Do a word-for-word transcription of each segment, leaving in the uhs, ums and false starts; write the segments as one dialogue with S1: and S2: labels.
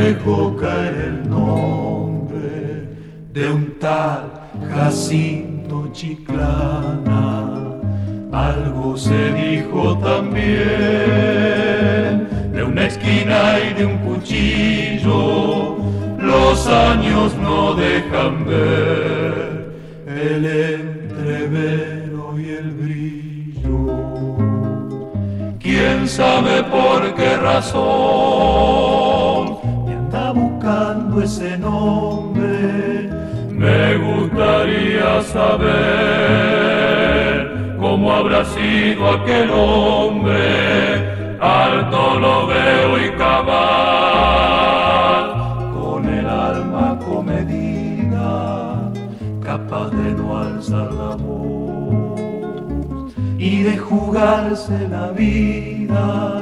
S1: dejó caer el nombre de un tal Jacinto Chiclana. Algo se dijo también de una esquina y de un cuchillo. Los años no dejan ver el entrevero y el brillo. ¿Quién sabe por qué razón me anda buscando ese nombre? Me gustaría saber cómo habrá sido aquel hombre. Alto lo veo y cabal, con el alma comedida, capaz de no alzar la voz y de jugarse la vida.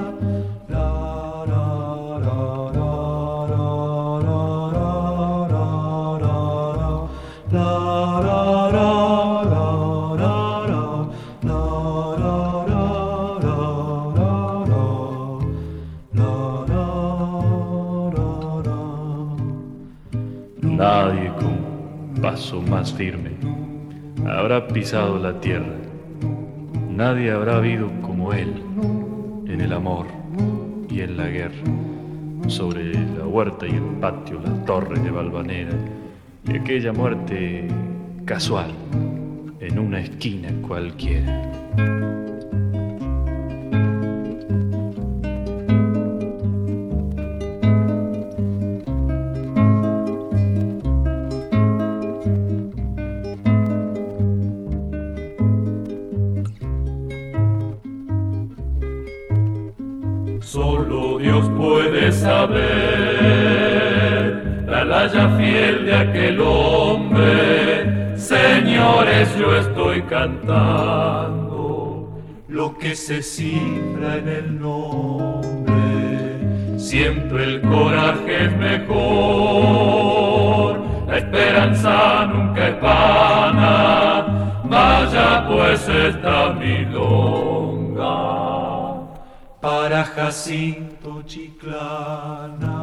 S2: Nadie con paso más firme habrá pisado la tierra. Nadie habrá habido como él en el amor y en la guerra. Sobre la huerta y el patio, las torres de Valvanera y aquella muerte casual en una esquina cualquiera.
S1: Solo Dios puede saber la laya fiel de aquel hombre. Señores, yo estoy cantando lo que se cifra en el nombre. Siempre el coraje es mejor, la esperanza nunca es vana. Vaya pues esta milonga para Jacinto Chiclana.